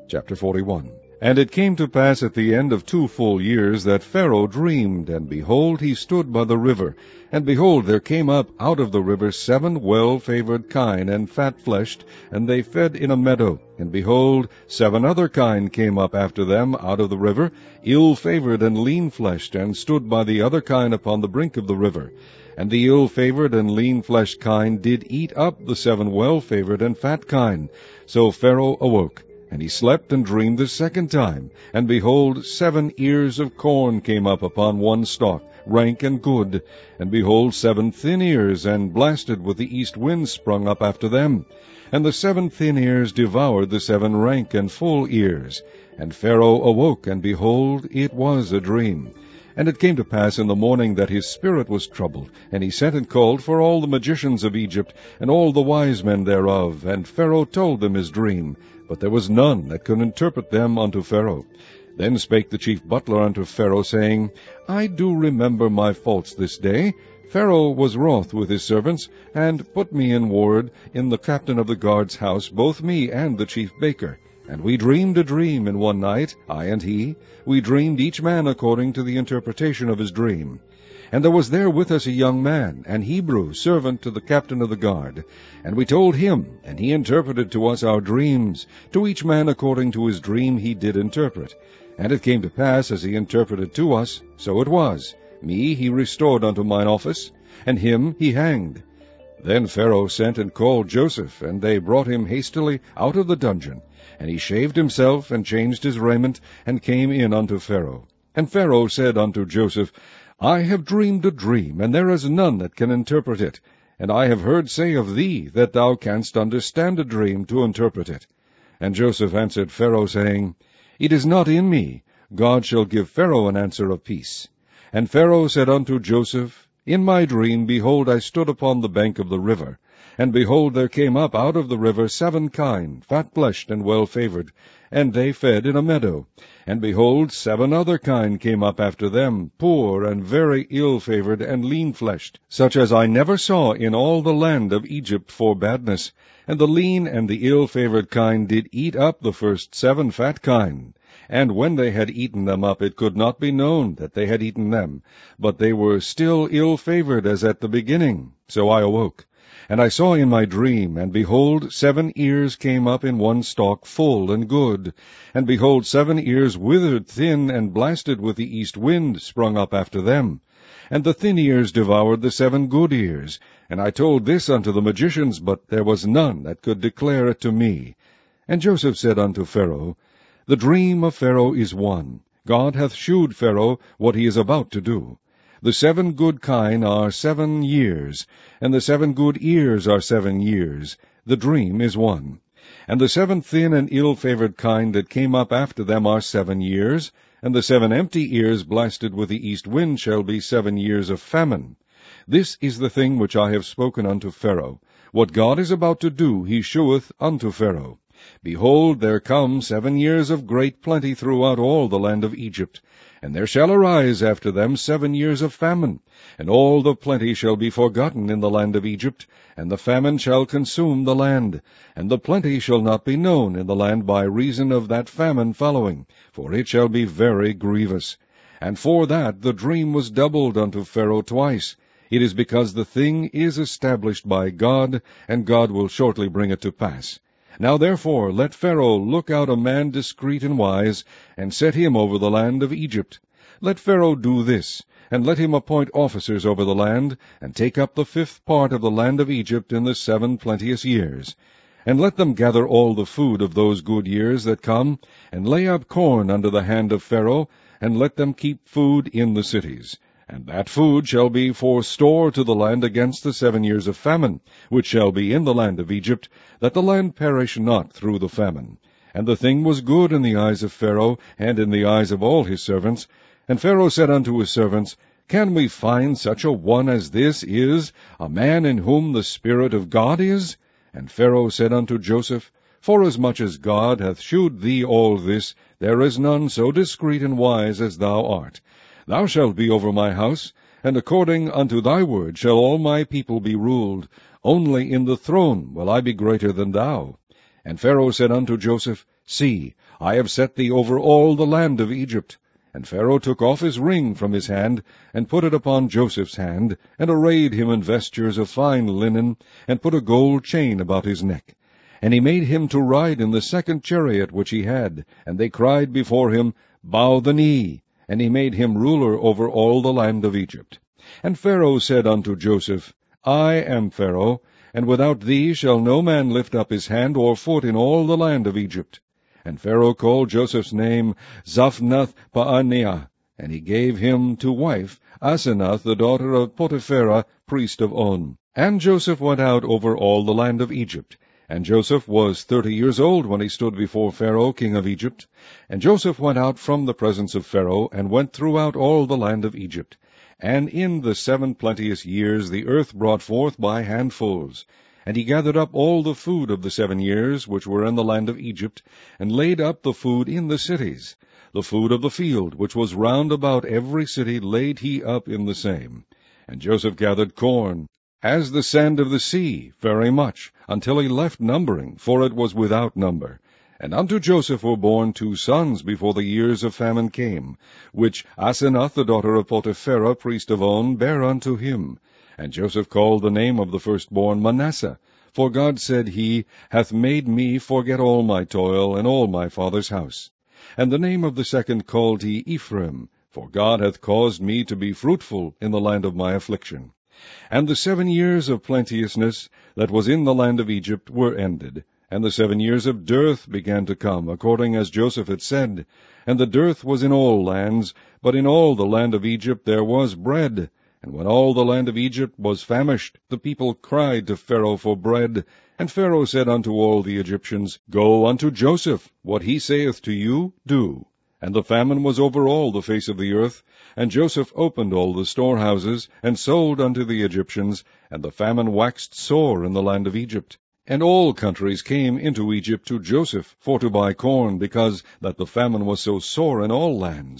Chapter 41. And it came to pass at the end of 2 full years that Pharaoh dreamed, and behold, he stood by the river. And behold, there came up out of the river 7 well-favored kine and fat-fleshed, and they fed in a meadow. And behold, 7 other kine came up after them out of the river, ill-favored and lean-fleshed, and stood by the other kine upon the brink of the river. And the ill-favored and lean-fleshed kine did eat up the 7 well-favored and fat kine. So Pharaoh awoke. And he slept and dreamed the second time. And behold, 7 ears of corn came up upon one stalk, rank and good. And behold, 7 thin ears, and blasted with the east wind, sprung up after them. And the 7 thin ears devoured the 7 rank and full ears. And Pharaoh awoke, and behold, it was a dream. And it came to pass in the morning that his spirit was troubled, and he sent and called for all the magicians of Egypt, and all the wise men thereof. And Pharaoh told them his dream, but there was none that could interpret them unto Pharaoh. Then spake the chief butler unto Pharaoh, saying, I do remember my faults this day. Pharaoh was wroth with his servants, and put me in ward in the captain of the guard's house, both me and the chief baker. And we dreamed a dream in one night, I and he. We dreamed each man according to the interpretation of his dream. And there was there with us a young man, an Hebrew, servant to the captain of the guard. And we told him, and he interpreted to us our dreams. To each man according to his dream he did interpret. And it came to pass, as he interpreted to us, so it was. Me he restored unto mine office, and him he hanged. Then Pharaoh sent and called Joseph, and they brought him hastily out of the dungeon. And he shaved himself, and changed his raiment, and came in unto Pharaoh. And Pharaoh said unto Joseph, I have dreamed a dream, and there is none that can interpret it. And I have heard say of thee, that thou canst understand a dream to interpret it. And Joseph answered Pharaoh, saying, It is not in me. God shall give Pharaoh an answer of peace. And Pharaoh said unto Joseph, In my dream, behold, I stood upon the bank of the river. And behold, there came up out of the river 7 kine, fat-fleshed and well-favored, and they fed in a meadow. And behold, 7 other kine came up after them, poor and very ill-favored and lean-fleshed, such as I never saw in all the land of Egypt for badness. And the lean and the ill-favored kine did eat up the first 7 fat kine. And when they had eaten them up, it could not be known that they had eaten them, but they were still ill-favored as at the beginning. So I awoke. And I saw in my dream, and behold, 7 ears came up in one stalk, full and good. And behold, 7 ears withered thin, and blasted with the east wind, sprung up after them. And the thin ears devoured the 7 good ears. And I told this unto the magicians, but there was none that could declare it to me. And Joseph said unto Pharaoh, The dream of Pharaoh is one. God hath shewed Pharaoh what he is about to do. The 7 good kine are 7 years, and the 7 good ears are 7 years. The dream is one. And the 7 thin and ill-favored kine that came up after them are 7 years, and the 7 empty ears blasted with the east wind shall be 7 years of famine. This is the thing which I have spoken unto Pharaoh. What God is about to do he sheweth unto Pharaoh. Behold, there come 7 years of great plenty throughout all the land of Egypt. And there shall arise after them 7 years of famine, and all the plenty shall be forgotten in the land of Egypt, and the famine shall consume the land, and the plenty shall not be known in the land by reason of that famine following, for it shall be very grievous. And for that the dream was doubled unto Pharaoh twice. It is because the thing is established by God, and God will shortly bring it to pass. Now therefore let Pharaoh look out a man discreet and wise, and set him over the land of Egypt. Let Pharaoh do this, and let him appoint officers over the land, and take up the 5th part of the land of Egypt in the 7 plenteous years. And let them gather all the food of those good years that come, and lay up corn under the hand of Pharaoh, and let them keep food in the cities. And that food shall be for store to the land against the 7 years of famine, which shall be in the land of Egypt, that the land perish not through the famine. And the thing was good in the eyes of Pharaoh, and in the eyes of all his servants. And Pharaoh said unto his servants, Can we find such a one as this is, a man in whom the Spirit of God is? And Pharaoh said unto Joseph, Forasmuch as God hath shewed thee all this, there is none so discreet and wise as thou art. Thou shalt be over my house, and according unto thy word shall all my people be ruled. Only in the throne will I be greater than thou. And Pharaoh said unto Joseph, See, I have set thee over all the land of Egypt. And Pharaoh took off his ring from his hand, and put it upon Joseph's hand, and arrayed him in vestures of fine linen, and put a gold chain about his neck. And he made him to ride in the second chariot which he had, and they cried before him, Bow the knee. And he made him ruler over all the land of Egypt. And Pharaoh said unto Joseph, I am Pharaoh, and without thee shall no man lift up his hand or foot in all the land of Egypt. And Pharaoh called Joseph's name Zaphnath-Paaneah, and he gave him to wife Asenath, the daughter of Potipherah, priest of On. And Joseph went out over all the land of Egypt. And Joseph was 30 years old when he stood before Pharaoh, king of Egypt. And Joseph went out from the presence of Pharaoh, and went throughout all the land of Egypt. And in the 7 plenteous years the earth brought forth by handfuls. And he gathered up all the food of the 7 years which were in the land of Egypt, and laid up the food in the cities. The food of the field, which was round about every city, laid he up in the same. And Joseph gathered corn, as the sand of the sea, very much, until he left numbering, for it was without number. And unto Joseph were born 2 sons before the years of famine came, which Asenath, the daughter of Potipherah, priest of On, bare unto him. And Joseph called the name of the firstborn Manasseh, for God, said he, hath made me forget all my toil and all my father's house. And the name of the second called he Ephraim, for God hath caused me to be fruitful in the land of my affliction. And the 7 years of plenteousness that was in the land of Egypt were ended, and the 7 years of dearth began to come, according as Joseph had said. And the dearth was in all lands, but in all the land of Egypt there was bread. And when all the land of Egypt was famished, the people cried to Pharaoh for bread. And Pharaoh said unto all the Egyptians, Go unto Joseph, what he saith to you, do. And the famine was over all the face of the earth. And Joseph opened all the storehouses, and sold unto the Egyptians, and the famine waxed sore in the land of Egypt. And all countries came into Egypt to Joseph for to buy corn, because that the famine was so sore in all lands.